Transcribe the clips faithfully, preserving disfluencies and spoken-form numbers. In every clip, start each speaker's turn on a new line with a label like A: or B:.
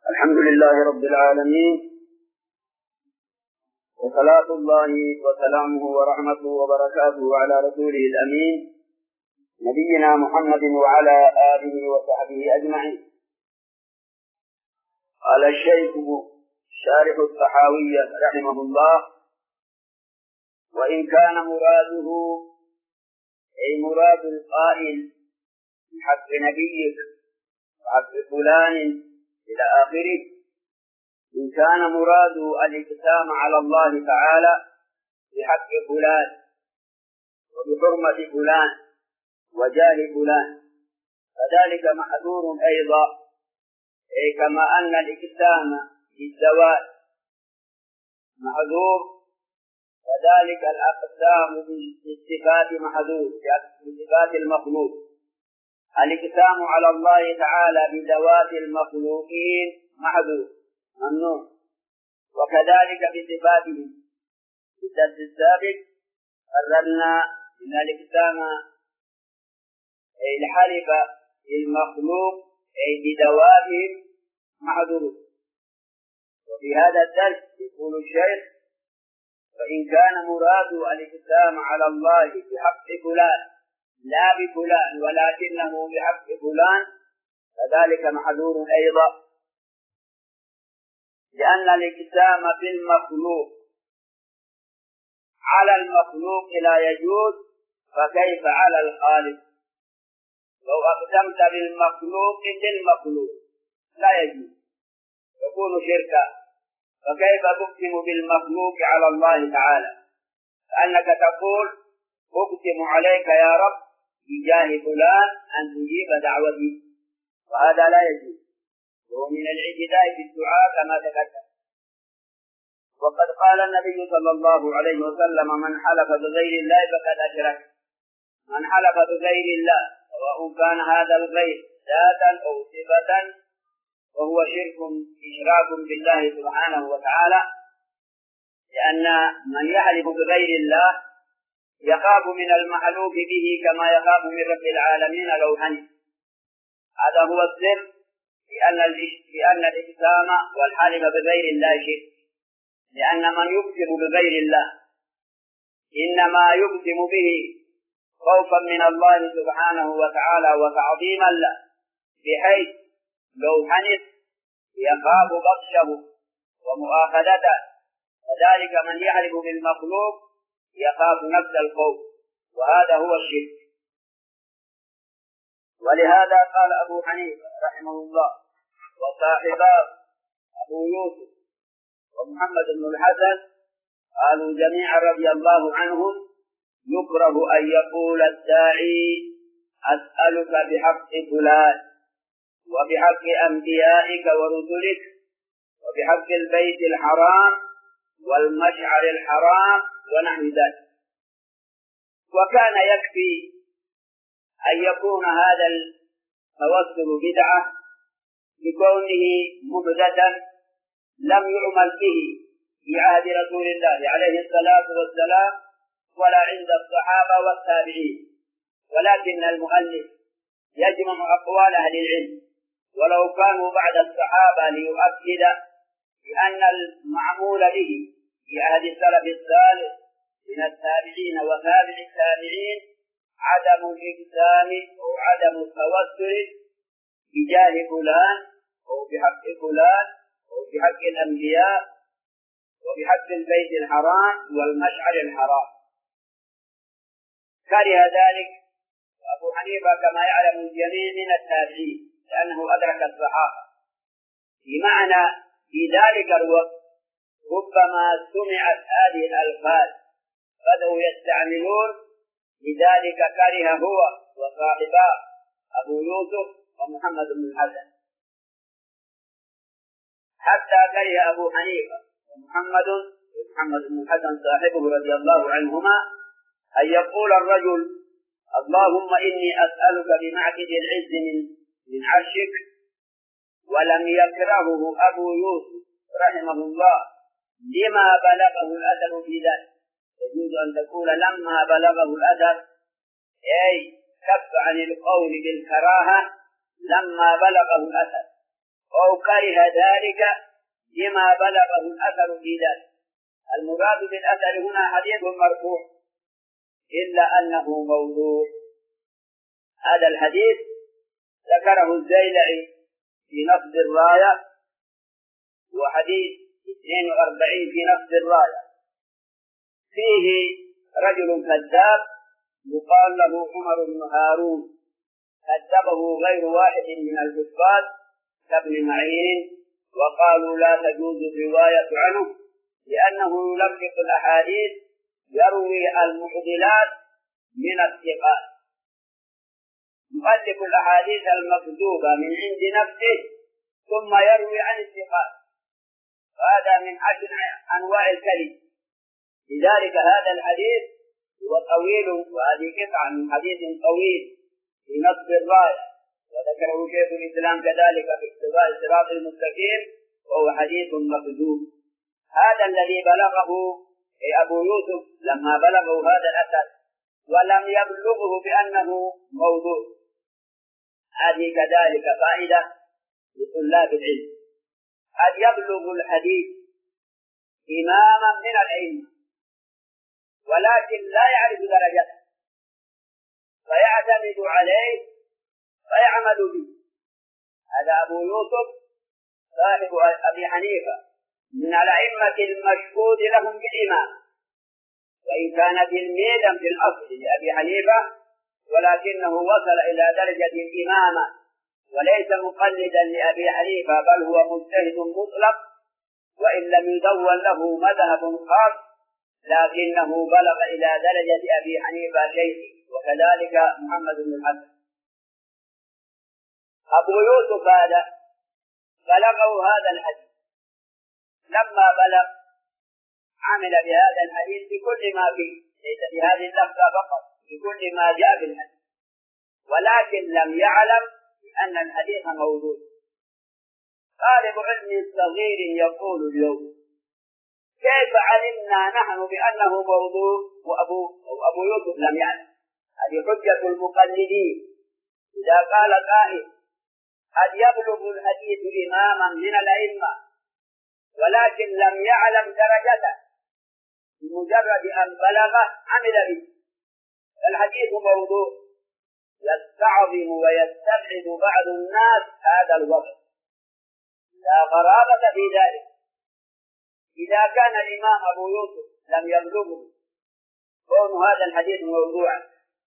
A: الحمد لله رب العالمين، وصلاة الله وسلامه ورحمته وبركاته على رسوله الأمين نبينا محمد وعلى آله وصحبه أجمعين. قال الشيخ شارح الطحاوية رحمه الله: وإن كان مراده أي مراد القائل بحق نبيك وحق فلان إلى آخره، إن كان مراد الإقسام على الله تعالى بحق فلان وبحرمة فلان وجاه فلان فذلك محذور أيضا، أي كما أن الإقسام بالزوال محذور كذلك الأقسام بالصفات محذور بصفات المخلوق. الإقسام على الله تعالى بذوات المخلوقين محذور ممنوع، وكذلك بصفاته. في الدرس السابق قررنا أن الإقسام أي الحلف بالمخلوق أي بذواتهم محذور. وفي هذا الدرس يقول الشيخ: فإن كان مراد الإقسام على الله بحق فلان لا بفلان ولكنه بحق فلان فذلك محذور أيضا، لأن الإقسام بالمخلوق على المخلوق لا يجوز، فكيف على الخالق؟ لو أقسمت بالمخلوق بالمخلوق لا يجوز، يكون شركا، فكيف تقسم بالمخلوق على الله تعالى؟ لأنك تقول: أقسم عليك يا رب بجاه فلان أن تجيب دعوتي، وهذا لا يجوز، وهو من الاعتداء في الدعاء كما تقدم. وقد قال النبي صلى الله عليه وسلم: من حلف بغير الله فقد أشرك. من حلف بغير الله سواء كان هذا الغير ذاتا أو صفة وهو شرك إشراك بالله سبحانه وتعالى، لأن من يحلف بغير الله يخاف من المحلوف به كما يخاف من رب العالمين لو حلف. هذا هو السر لأن الإقسام والحلف بغير الله شرك، لأن من يقسم بغير الله إنما يقسم به خوفا من الله سبحانه وتعالى وتعظيما له، بحيث لو حنث يخاف بطشه ومؤاخذته. وذلك من يحلف بالمخلوق يخاف نفس الخوف، وهذا هو الشرك. ولهذا قال أبو حنيفة رحمه الله وصاحباه أبو يوسف ومحمد بن الحسن قالوا جميعا رضي الله عنهم: يكره أن يقول الداعي: أسألك بحق فلان وبحق أنبيائك ورسلك وبحق البيت الحرام والمشعر الحرام ونحو ذلك. وكان يكفي أن يكون هذا التوسل بدعة بكونه محدثا لم يعمل به في عهد رسول الله عليه الصلاة والسلام ولا عند الصحابة والتابعين، ولكن المؤلف يجمع أقوال أهل العلم ولو كانوا بعد الصحابة ليؤكد بأن المعمول به في عهد السلف الصالح من التابعين وتابع التابعين عدم الإقسام أو عدم التوسل بجاه فلان أو بحق فلان أو بحق الأنبياء وبحق البيت الحرام والمشعر الحرام. كره ذلك أبو حنيفة كما يعلم الجميع من التابعين، لأنه أدرك الصحابة، بمعنى في ذلك الوقت ربما سمعت هذه الألفاظ بدأوا يستعملون، لذلك كره هو وصاحباه أبو يوسف ومحمد بن الحسن، حتى كره أبو حنيفة ومحمد محمد بن الحسن صاحبه رضي الله عنهما أن يقول الرجل: اللهم إني أسألك بمعبد العز من من عرشك. ولم يكرهه أبو يوسف رحمه الله لما بلغه الأثر في ذلك. يجوز أن تقول لما بلغه الأثر أي كف عن القول بالكراهة لما بلغه الأثر، أو كره ذلك لما بلغه الأثر في ذلك. المراد بالأثر هنا حديث مرفوع إلا أنه موضوع. هذا الحديث ذكره الزيلعي في نصب الراية، وحديث اثنين وأربعين في نصب الراية، فيه رجل كذاب يقال له عمر بن هارون، كذبه غير واحد من الحفاظ كابن معين، وقالوا لا تجوز الرواية عنه لأنه يلفق الأحاديث، يروي المعضلات من الثقات، يؤلف الأحاديث المكذوبة من عند نفسه ثم يروي عن الثقات، وهذا من عشر أنواع الكذب. لذلك هذا الحديث هو طويل، وهذه قطعة من حديث طويل في نصب الراية، وذكره شيخ الإسلام كذلك في اقتضاء الصراط المستقيم، وهو حديث مكذوب. هذا الذي بلغه أبو يوسف لما بلغه هذا الأثر ولم يبلغه بأنه موضوع. هذه كذلك فائدة لطلاب العلم، قد يبلغ الحديث إماما من العلم ولكن لا يعرف درجته فيعتمد عليه فيعمل به. هذا أبو يوسف صاحب أبي حنيفة من الأئمة المشهود لهم بالإمام، وإن كان تلميذا في الأصل لأبي حنيفة ولكنه وصل إلى درجة الإمامة وليس مقلدا لأبي حنيفة، بل هو مجتهد مطلق، وإن لم يدون له مذهب خاص لكنه بلغ إلى درجة أبي حنيفة شيخي، وكذلك محمد بن الحسن. أبو يوسف هذا بلغه هذا الحديث، لما بلغ عمل بهذا الحديث بكل ما فيه، ليس بهذه اللفظة فقط، بكل ما جاء بالحديث، ولكن لم يعلم أن الحديث موضوع. طالب علم صغير يقول اليوم كيف علمنا نحن بأنه موضوع وأبو, وأبو يوسف لم يعلم؟ هذه حجة المقلدين. إذا قال قائل قد يبلغ الحديث إماما من الأئمة ولكن لم يعلم درجته، بمجرد أن بلغه عمل به، الحديث موضوع، يستعظم ويستبعد بعض الناس هذا الوضع، لا غرابة في ذلك. إذا كان الإمام أبو يوسف لم يبلغه كون هذا الحديث موضوعا،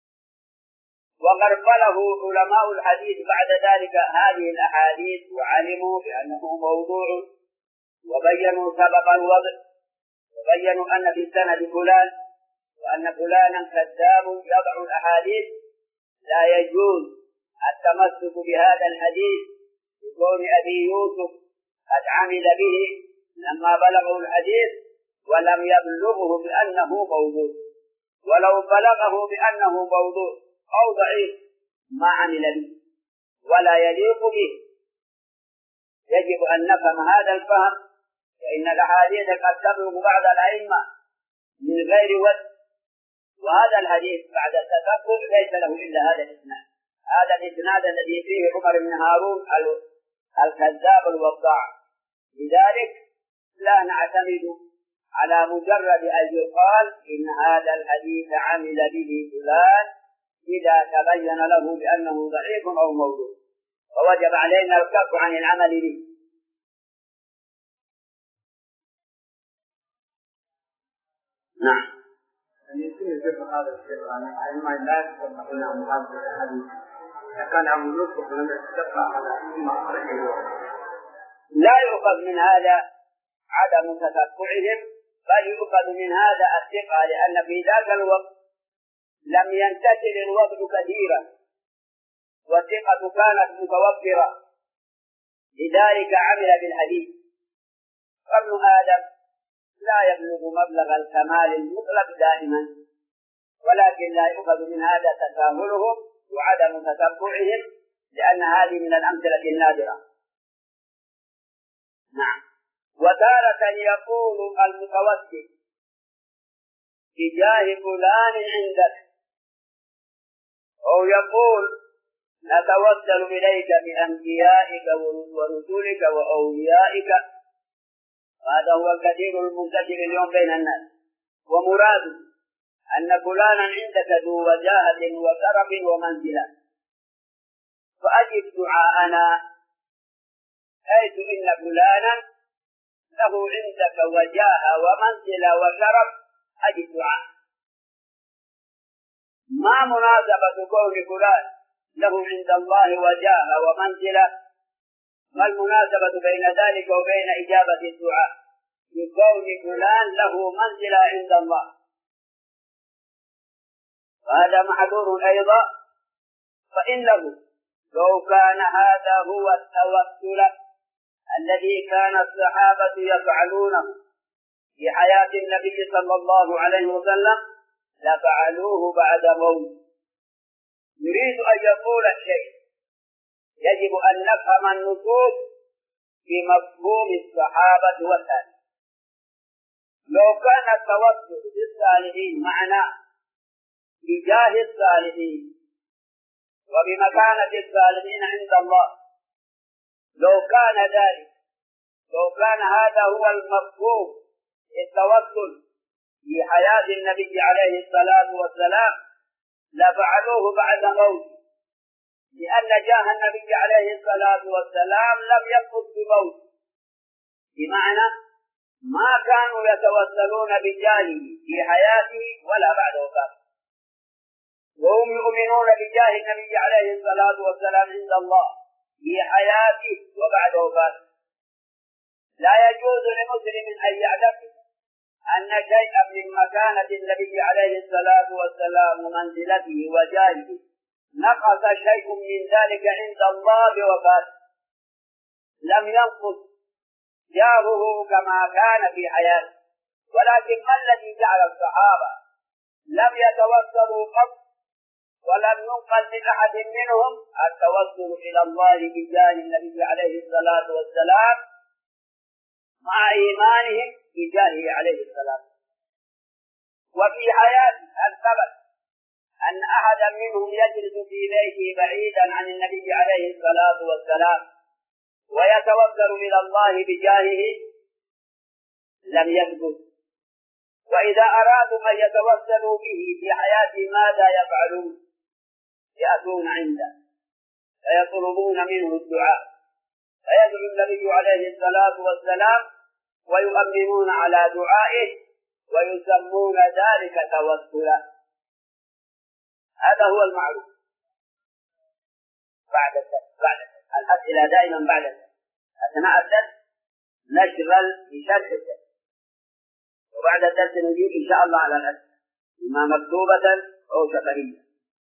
A: وغربله علماء الحديث بعد ذلك هذه الأحاديث وعلموا بأنه موضوع، وبينوا سبب الوضع، وبينوا أن في السند فلان وأن فلانا كذاب يضع الأحاديث، لا يجوز التمسك بهذا الحديث بكون أبي يوسف قد عمل به لما بلغه الحديث ولم يبلغه بأنه موضوع. ولو بلغه بأنه موضوع أو ضعيف ما عمل به ولا يليق به. يجب أن نفهم هذا الفهم، فإن الأحاديث قد تبلغ بعض الأئمة من غير وجه، وهذا الحديث بعد التتبع ليس له إلا هذا الإسناد، هذا الإسناد الذي فيه عمر بن هارون الكذاب الوضاع. لذلك لا نعتمد على مجرد أن يقال إن هذا الحديث عمل به فلان إذا تبين له بأنه ضعيف أو موضوع، ووجب علينا الكف عن العمل به. نعم.
B: يمكن ذكر هذا الشيء عن أئمة لا يتفقون عن هذا الحديث، كان أبو يوسف لم يتفق على ما أخرجه.
A: لا يؤخذ من هذا عدم تتبعهم، بل يؤخذ من هذا الثقة، لأن في ذاك الوقت لم ينتشر الوضع كثيرا والثقة كانت متوفرة، لذلك عمل بالحديث. ابن آدم لا يبلغ مبلغ الكمال المطلق دائما، ولكن لا يؤخذ من هذا تساهلهم وعدم تتبعهم، لأن هذه من الأمثلة النادرة. نعم. وتارة يقول المتوسل بجاه فلان عندك، أو يقول نتوسل إليك بأنبيائك ورسولك وأوليائك. هذا هو الكثير المنتشر اليوم بين الناس، ومراده أن فلانا عندك ذو وجاهة وكرم ومنزلة، فأجب دعاءنا، حيث إن فلانا له عندك وجاهة ومنزلة وكرم، أجب دعاء. ما مناسبة كون فلان له عند الله وجاهة ومنزلة؟ ما المناسبة بين ذلك وبين إجابة الدعاء؟ بكون فلان له منزلة عند الله، وهذا محذور أيضا. فإنه لو كان هذا هو التوسل الذي كان الصحابة يفعلونه في حياة النبي صلى الله عليه وسلم لفعلوه بعد موته. يريد أن يقول الشيء يجب أن نفهم النصوص بمفهوم الصحابة والتابعين. لو كان التوسل بالصالحين معناه بجاه الصالحين وبمكانة الصالحين عند الله، لو كان ذلك، لو كان هذا هو المفهوم التوسل في حياة النبي عليه الصلاة والسلام لفعلوه بعد موته، لأن جاه النبي عليه الصلاة والسلام لم يثبت بموته، بمعنى ما كانوا يتوسلون بجاهه في حياته ولا بعد وفاته، وهم يؤمنون بجاه النبي عليه الصلاة والسلام عند الله في حياته وبعد وفاته. لا يجوز لمسلم أن يعتقد أن شيئا من مكانة النبي عليه الصلاة والسلام ومنزلته وجاهه نقص شيء من ذلك عند الله بوفاته. لم ينقص جاهه كما كان في حياته، ولكن ما الذي جعل الصحابة لم يتوسلوا قط ولم ينقل من أحد منهم التوسل إلى الله بجاه النبي عليه الصلاة والسلام مع إيمانهم بجاهه عليه السلام؟ وفي حياته الثبت أن أحدا منهم يجلس في بيته بعيدا عن النبي عليه الصلاة والسلام ويتوسل إلى الله بجاهه؟ لم يثبت. وإذا أرادوا أن يتوسلوا به في حياته ماذا يفعلون؟ يأتون عنده فيطلبون منه الدعاء، فيدعو النبي عليه الصلاة والسلام ويؤمنون على دعائه ويسمون ذلك توسلا. هذا هو المعروف. بعد الدرس بعد الدرس الأسئلة دائما بعد الدرس، أثناء الدرس نشغل بشرح الدرس، وبعد الدرس نجيب إن شاء الله على الأسئلة إما مكتوبة أو شفهية.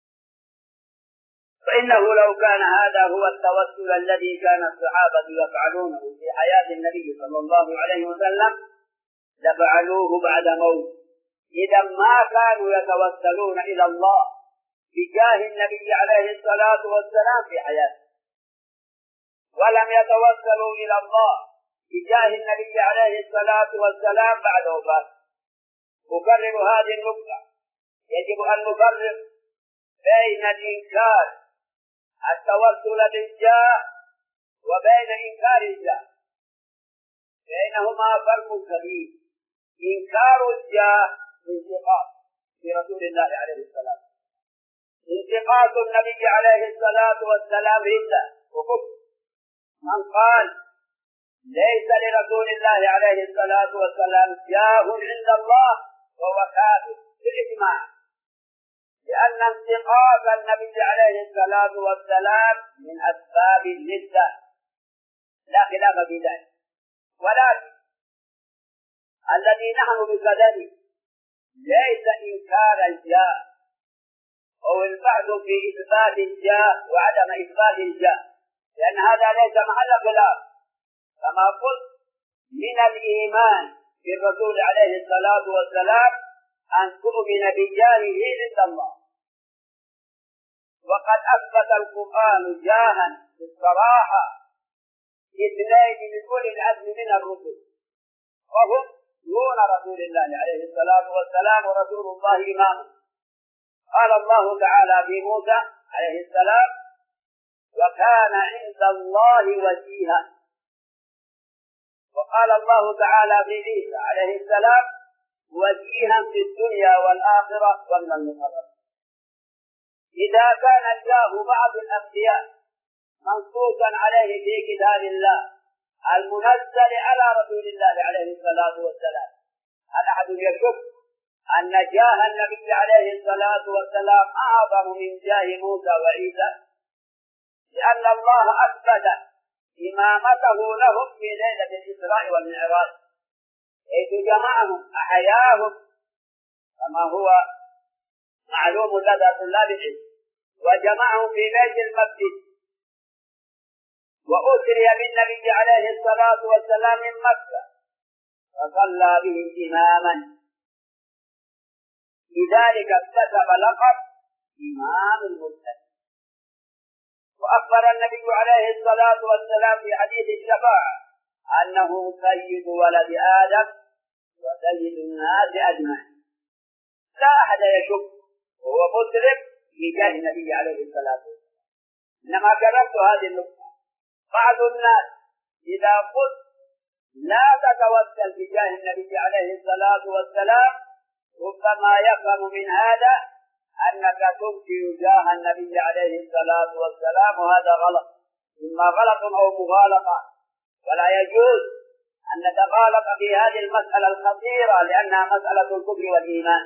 A: فإنه لو كان هذا هو التوسل الذي كان الصحابة يفعلونه في حياة النبي صلى الله عليه وسلم لفعلوه بعد موت. إذا ما كانوا يتوسلون إلى الله بجاه النبي عليه الصلاة والسلام في حياته، ولم يتوسلوا إلى الله بجاه النبي عليه الصلاة والسلام بعد وفاته. أكرر هذه النقطة، يجب أن نفرق بين الإنكار التوسل بالجاه وبين إنكار الجاه، بينهما فرق كبير. إنكار الجاه انتقاص برسول الله عليه السلام، انتقاص النبي عليه الصلاة والسلام ردة وكفر. من قال ليس لرسول الله عليه الصلاة والسلام جاه عند الله وهو كافر بالإجماع، لأن انتقاص النبي عليه الصلاة والسلام من أسباب الردة، لا خلاف في ذلك. ولكن الذي نحن بصدده ليس إنكار الجاه أو البعد في إثبات الجاه وعدم إثبات الجاه، لأن هذا ليس محل خلاف. كما قلت من الإيمان بالرسول عليه الصلاة والسلام أن تؤمن بجاهه عند الله، وقد أثبت القرآن جاها بالصراحة اثنين من أولي العزم من الرسل، وهم دون رسول الله عليه الصلاة والسلام ورسول الله إمامه. قال الله تعالى في موسى عليه السلام وكان عند الله وجيها. وقال الله تعالى في عيسى عليه السلام وجيها في الدنيا والآخرة ومن المقربين. إذا كان جاه بعض الأنبياء منصوصا عليه في كتاب الله المنزل على رسول الله عليه الصلاة والسلام، هل أحد يشك أن جاه النبي عليه الصلاة والسلام أعظم من جاه موسى وعيسى؟ لأن الله أثبت إمامته لهم في ليلة الإسراء والمعراج، حيث جمعهم أحياهم كما هو معلوم لدى طلاب العلم، وجمعهم في بيت المقدس، وأسري بالنبي عليه الصلاة والسلام من مكة فصلى بهم إماما، لذلك اكتسب لقب إمام المرسلين. وأخبر النبي عليه الصلاة والسلام في حديث الشفاعة أنه سيد ولد آدم وسيد الناس أجمعين. لا أحد يشك وهو مسلم في جاه النبي عليه الصلاة والسلام. إنما كررت هذه النقطة. بعض الناس إذا قلت لا تتوسل بجاه النبي عليه الصلاة والسلام ربما يفهم من هذا أنك تنكر جاه النبي عليه الصلاة والسلام، وهذا غلط، إما غلط أو مغالطة، ولا يجوز أن نتغالط في هذه المسألة الخطيرة لأنها مسألة الكفر والإيمان.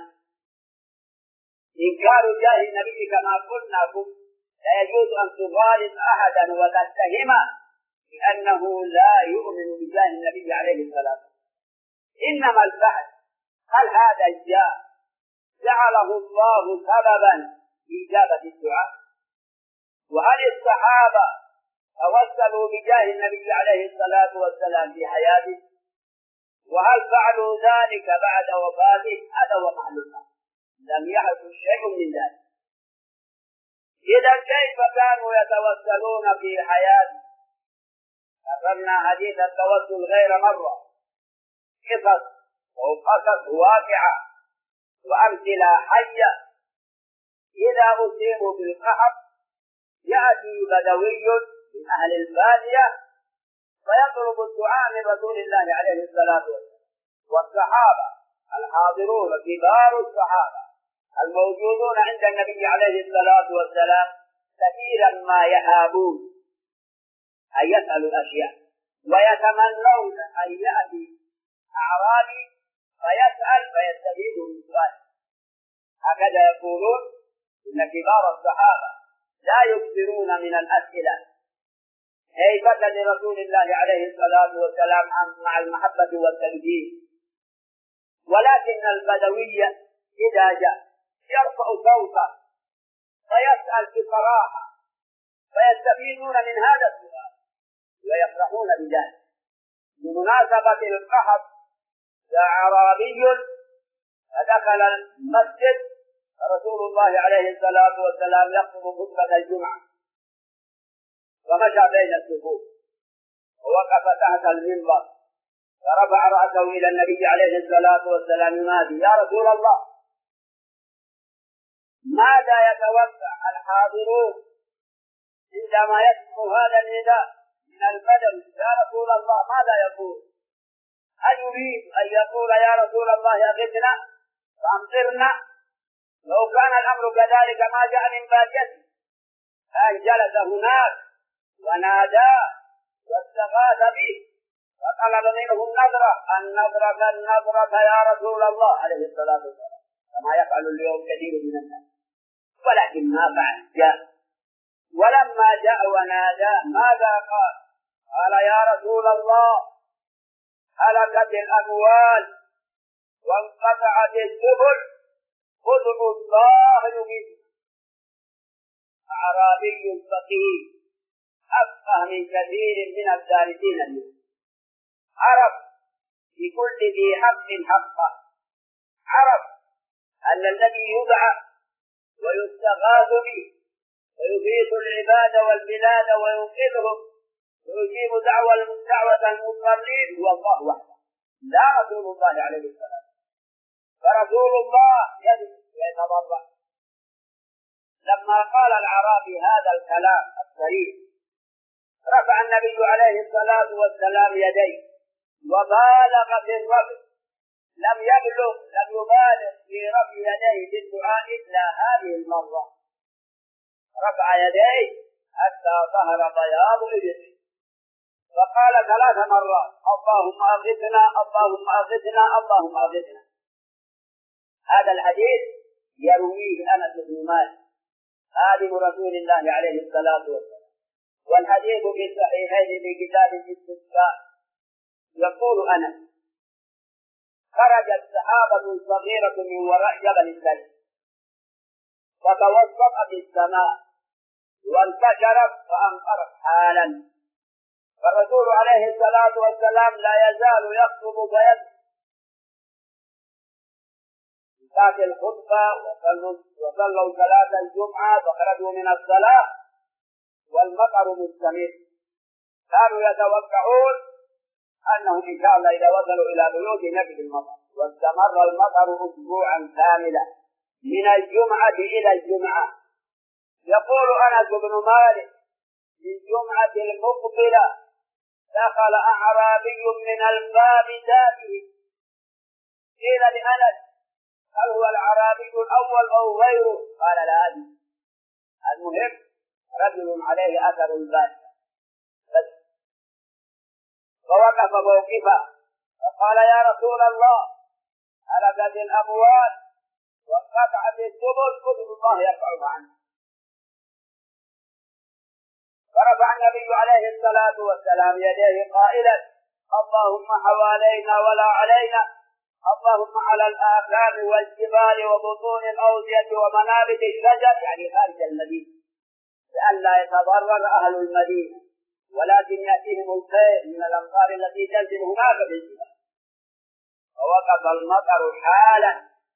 A: إنكار جاه النبي كما قلنا لا يجوز أن تغالط أحدا وتتهمه بأنه لا يؤمن بجاه النبي عليه الصلاة والسلام. إنما البحث هل هذا الجاه جعله الله سببا في إجابة الدعاء؟ وهل الصحابة توسلوا بجاه النبي عليه الصلاة والسلام في حياته؟ وهل فعلوا ذلك بعد وفاته؟ هذا هو معلوم، لم يحدث شيء من ذلك. إذا كيف كانوا يتوسلون في حياته؟ ذكرنا حديث التوسل غير مرة، قصص وقصص واقعة وأمثلة حية. إذا أصيبوا بالقحط يأتي بدوي من أهل البادية ويطلب الدعاء من رسول الله عليه الصلاة والسلام، والصحابة الحاضرون كبار الصحابة الموجودون عند النبي عليه الصلاة والسلام كثيرا ما يهابون أن يسألوا الأشياء ويتمنون أن يأتي أعرابي فيسأل فيستفيد من سؤاله. هكذا يقولون إن كبار الصحابة لا يكثرون من الأسئلة هيبة لرسول الله عليه الصلاة والسلام مع المحبة والتمجيد. ولكن البدوية إذا جاء يرفع صوته فيسأل بصراحة فيستفيدون من هذا السؤال ويفرحون بذلك. بمناسبة القحط جاء أعرابي فدخل المسجد رسول الله عليه الصلاة والسلام يخطب خطبة الجمعة، ومشى بين الصفوف ووقف تحت المنبر فرفع رأسه إلى النبي عليه الصلاة والسلام ينادي: يا رسول الله، ماذا يتوقع الحاضرون عندما يسمع هذا النداء من البدو؟ يا رسول الله ماذا يقول؟ هل يريد أن يقول يا رسول الله أغثنا فأمطرنا؟ لو كان الأمر كذلك ما جاء من باديته، أن جلس هناك وناداه واستغاث به فطلب منه النظرة النظرة النظرة يا رسول الله عليه الصلاة والسلام، كما يفعل اليوم كثير من الناس. ولكن ما فعل، جاء. ولما جاء وناداه ماذا قال؟ قال: يا رسول الله، هلكت الأموال وانقطعت السبل، ادعوا الله يميت. أعرابي فقيه أفقه من كثير من الدارسين اليوم، عرف بكل ذي حق حقه، عرف أن الذي يدعى ويستغاث به ويغيث العباد والبلاد وينقذهم ويجيب دعوة دعوة المضطرين هو الله وحده، لا رسول الله عليه السلام. فرسول الله يدعو ويتضرع، لما قال الأعرابي هذا الكلام الصريح رفع النبي عليه الصلاة والسلام يديه وبالغ في الرفع، لم يبلغ لم يبالغ في رفع يديه بالدعاء إلا هذه المرة، رفع يديه حتى ظهر بياض إبطه وقال ثلاث مرات اللهم أغثنا اللهم أغثنا اللهم أغثنا. هذا الحديث يرويه أنس بن مالك خادم رسول الله عليه الصلاة والسلام، والحديث في الصحيحين في كتاب الاستسقاء. يقول أنس خرجت سحابة صغيرة من وراء جبل السلم فتوسطت السماء وانتشرت فأمطرت حالا، فالرسول عليه الصلاة والسلام لا يزال يخطب فيدعو بعد الخطبة وصلوا صلاة الجمعة وخرجوا من الصلاة والمطر مستمر. كانوا يتوقعون أنهم إن شاء الله إذا وصلوا إلى بيوت نجد المطر، واستمر المطر أسبوعا كاملا من الجمعة إلى الجمعة. يقول أنس بن مالك في الجمعة المقبلة دخل أعرابي من الباب ذاته، قيل لأنس هل هو الأعرابي الأول أو غيره؟ قال لا أدري، المهم رجل عليه أثر الباب بس. فوقف موقفا فقال يا رسول الله هلكت الأموال وانقطعت السبل، كتب الله يرفعها عنه. فرفع النبي عليه الصلاة والسلام يديه قائلا اللهم حوالينا ولا علينا، اللهم على الآكام والجبال وبطون الأودية ومنابت الشجر، يعني خارج المدينة، لئلا يتضرر أهل المدينة ولكن يأتيهم الخير من الأمطار التي تنزل هناك بالجبال. فوقف المطر حالا.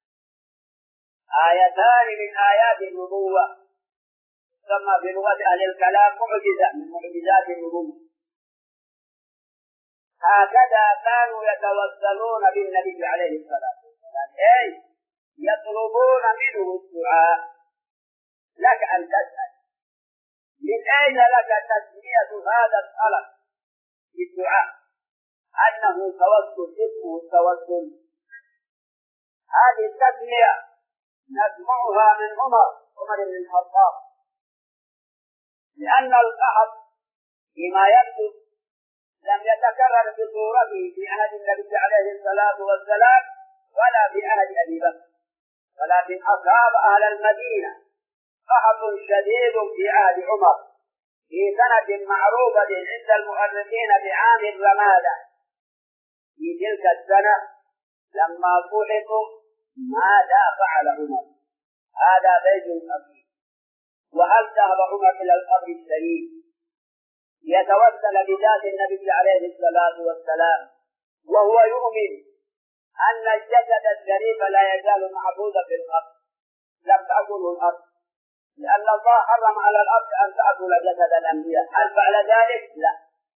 A: آيتان من آيات النبوة تسمى بلغة أهل الكلام معجزة من معجزات النبوة. هكذا كانوا يتوسلون بالنبي عليه الصلاة والسلام، أي يطلبون منه الدعاء. لك أن تسأل من أين لك تسمية هذا الطلب بالدعاء أنه توسل، اسمه التوسل؟ هذه التسمية نسمعها من عمر عمر بن الخطاب، لأن القحط فيما يبدو لم يتكرر بصورته في عهد النبي عليه الصلاة والسلام ولا في عهد أبي بكر، ولكن أصاب أهل المدينة قحط شديد في عهد عمر في سنة معروفة عند المؤرخين بعام الرمادة. في تلك السنة لما صلحوا ماذا فعل عمر؟ هذا بيت الأصيل. وهل ذهب عمر إلى القبر الشريف يتوسل بذات النبي عليه الصلاة والسلام وهو يؤمن أن الجسد الشريف لا يزال معبودا في الأرض، لم تأكله الأرض، لأن الله حرم على الأرض أن تأكل جسد الأنبياء؟ هل فعل ذلك؟ لا.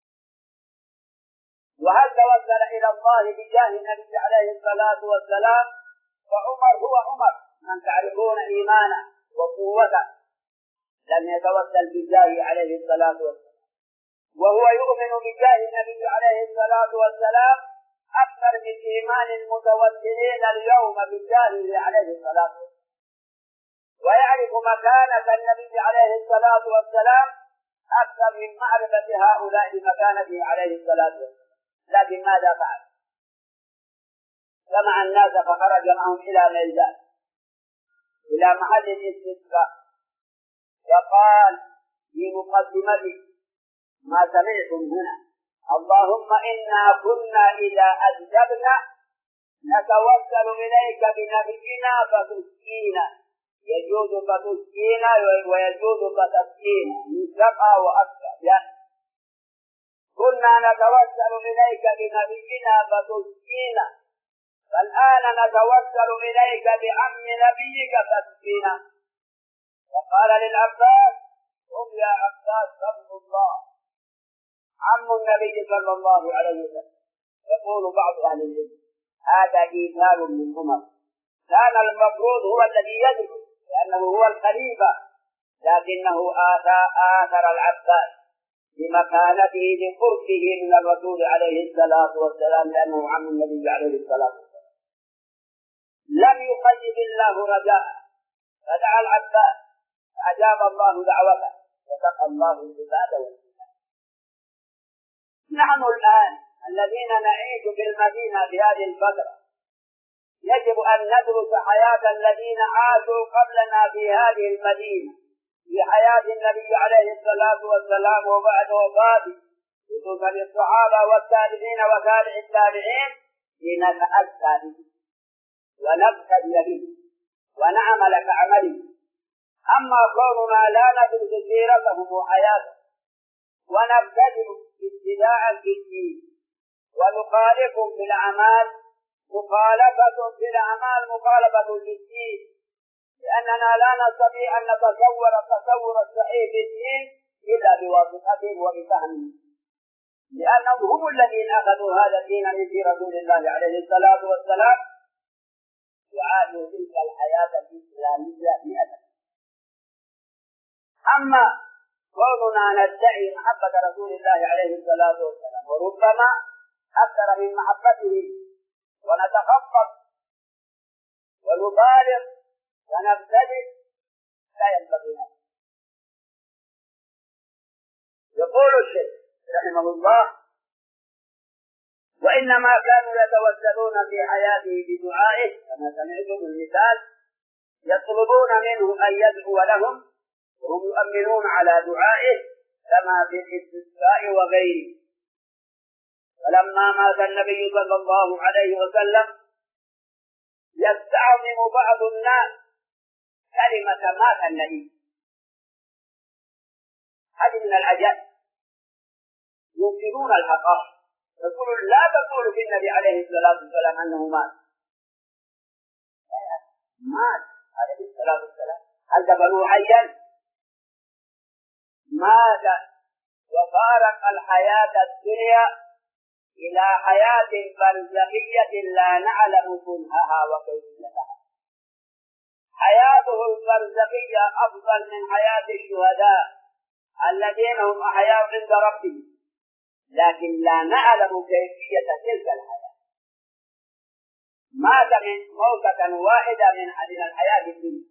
A: وهل توسل إلى الله بجاه النبي عليه الصلاة والسلام؟ فعمر هو عمر من تعرفون إيمانه وقوته، لم يتوسل بجاه عليه الصلاة والسلام، وهو يؤمن بجاه النبي عليه الصلاة والسلام أكثر من إيمان المتوسلين اليوم بجاهه عليه الصلاة والسلام، ويعرف مكانة النبي عليه الصلاة والسلام أكثر من معرفة هؤلاء بمكانته عليه الصلاة والسلام. لكن ماذا فعل؟ جمع الناس فخرج معهم إلى ميدان إلى محل الاستسقاء، وقال في مقدمته ما سمعتم هنا اللهم إنا كنا إذا أذنبنا نتوسل إليك بنبينا فتسقينا، يجوز فتسقينا ويجوز فتسقينا من سقى وأسقى، يعني كنا نتوسل إليك بنبينا فتسقينا، فالآن نتوسل إليك بعم نبيك فتسقينا. وقال للعباس قم يا عباس صدق الله، عم النبي صلى الله عليه وسلم. يقول بعض أهل العلم هذا إيثار من عمر، كان المفروض هو الذي يدعو لأنه هو الخليفة، لكنه آثر العباس بمكانته لقربه من الرسول عليه الصلاة والسلام لأنه عم النبي عليه الصلاة والسلام. لم يخيب الله رجاءه فدعا العباس فأجاب الله دعوته وسقى الله عباده. نحن الآن الذين نعيش في المدينة في هذه الفترة يجب أن ندرس حياة الذين عاشوا قبلنا في هذه المدينة في حياة النبي عليه الصلاة والسلام وبعد وفاته، خصوصا الصحابة والتابعين وتابع التابعين، لنتأسى به ونقتدي به ونعمل كعمله. أما كوننا لا ندرس سيرتهم وحياتهم ونبتدئ ابتداء في الدين ونخالفهم في الأعمال مخالفة في الأعمال مخالفة في الدين، لأننا لا نستطيع أن نتصور التصور الصحيح في الدين إلا بواسطتهم وبفهمهم، لأنهم هم الذين أخذوا هذا الدين من رسول الله عليه الصلاة والسلام وعاشوا تلك الحياة الإسلامية بأدب. أما كوننا ندعي محبة رسول الله عليه الصلاة والسلام وربما أكثر من محبته ونتخطط ونبالغ ونبتدئ لا ينبغي هذا. يقول الشيخ رحمه الله: وإنما كانوا يتوسلون في حياته بدعائه كما سمعتم المثال، يطلبون منه أن يدعو لهم وهم يؤمنون على دعائه كما في الاستسقاء وغيره. فلما مات النبي صلى الله عليه وسلم يستعظم بعض الناس كلمة مات النبي. هذه من العجائب، ينكرون الحقائق، يقولون لا تقول في النبي عليه الصلاة والسلام أنه مات. مات عليه الصلاة والسلام. هل دفنوه حيا؟ مات وفارق الحياة الدنيا إلى حياة برزخية لا نعلم كنهها وكيفيتها. حياته البرزخية أفضل من حياة الشهداء الذين هم أحياء عند ربهم، لكن لا نعلم كيفية تلك الحياة. مات من موتة واحدة من الحياة الدنيا.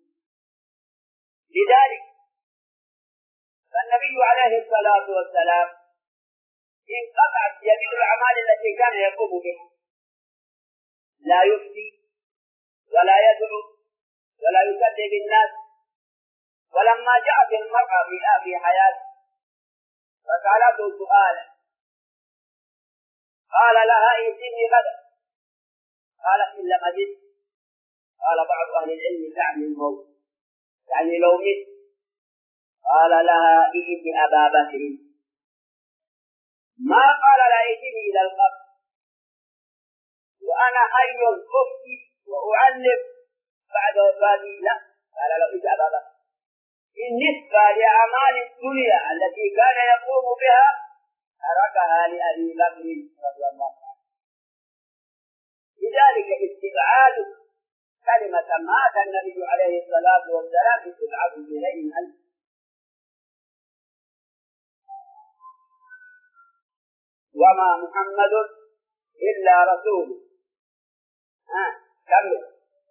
A: لذلك فالنبي عليه الصلاة والسلام انقطعت جميع الأعمال التي كان يقوم بها، لا يفتي ولا يدعو ولا يصلي بالناس. ولما جاءت المرأة في حياته فسألته سؤالا قال لها: ائتني غدا. قالت: إن لم أجد. قال بعض أهل العلم: تعني الموت، يعني لو مت. قال لها: ائت أبا بكر. ما قال لا ائتني إلى القبر وأنا حي أفتي وأعلم بعد وفاتي، لا، قال له: ائت أبا بكر. بالنسبة لأعمال الدنيا التي كان يقوم بها تركها لأبي بكر رضي الله عنه. لذلك استبعاد كلمة مات النبي عليه الصلاة والسلام استبعاد إليه أنت. وما محمد إلا رسول. ها كمل.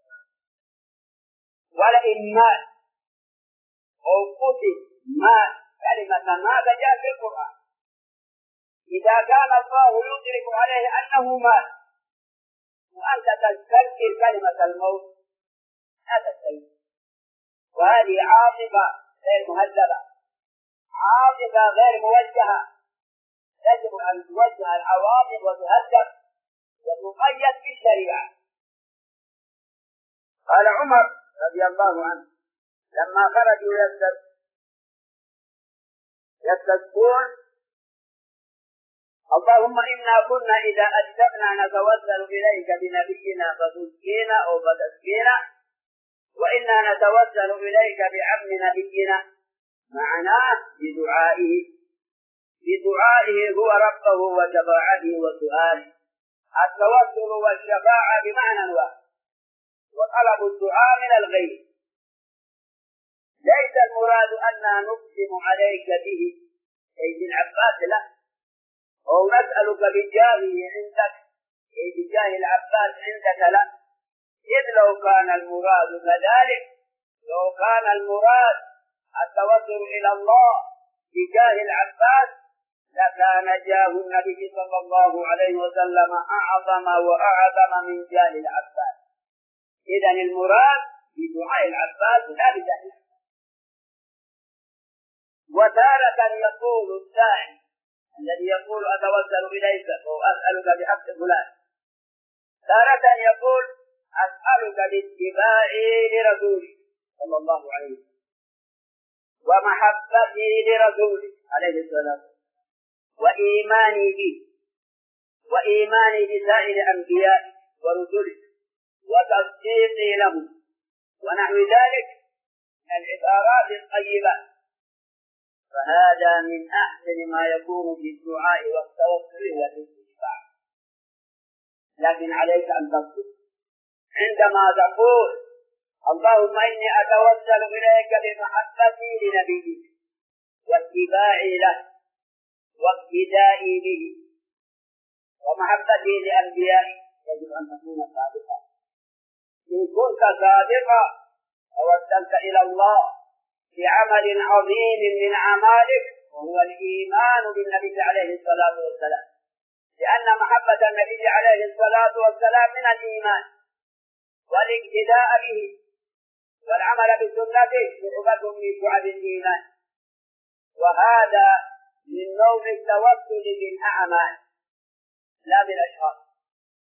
A: ولئن مات أو قتل مات. كلمة مات جاء في القرآن. إذا كان الله يدرك عليه أنه مات وأنت تستذكر كلمة الموت لا تستذكر. وهذه عاطفة غير مهذبة، عاطفة غير موجهة. يجب أن توجه العواطف وتهذب وتقيد بالشريعة. قال عمر رضي الله عنه لما خرجوا يستسقون: اللهم إنا كنا إذا أجدبنا نتوسل إليك بنبينا فتسقينا أو فتسقينا، وإنا نتوسل إليك بعم نبينا. معناه بدعائه بدعائه هو ربه وشفاعته وسؤاله. التوسل والشفاعة بمعنى واحد، وطلب الدعاء من الغير. ليس المراد أننا نقسم عليك به أي بالعباس، لا، أو نسألك بجاهه عندك أي بجاه العباس عندك، لا، إذ لو كان المراد كذلك، لو كان المراد التوسل إلى الله بجاه العباس لكان جاه النبي صلى الله عليه وسلم أعظم وأعظم من جاه العباس. إذن المراد بدعاء العباس لا بجاه العباس. وتارة يقول الداعي الذي يقول أتوسل إليك أو أسألك بحق فلان، تارة يقول أسألك باتباعي لرسولي صلى الله عليه وسلم ومحبتي لرسولي عليه السلام وإيماني به وإيماني بسائر أنبيائه ورسله وتصديقي لهم ونحو ذلك من العبارات الطيبة. فهذا من أحسن ما يكون في الدعاء والتوسل والاستشفاع. لكن عليك أن تصدق عندما تقول اللهم إني أتوسل إليك بمحبتي لنبيك واتباعي له واقتدائي به ومحبتي لأنبيائي، يجب أن تكون صادقا. إن كنت صادقا توسلت إلى الله بعمل عظيم من أعمالك وهو الإيمان بالنبي عليه الصلاة والسلام، لأن محبة النبي عليه الصلاة والسلام من الإيمان، والاقتداء به والعمل بسنته شعبة من شعب الإيمان، وهذا من نوع التوسل بالأعمال لا بالأشخاص.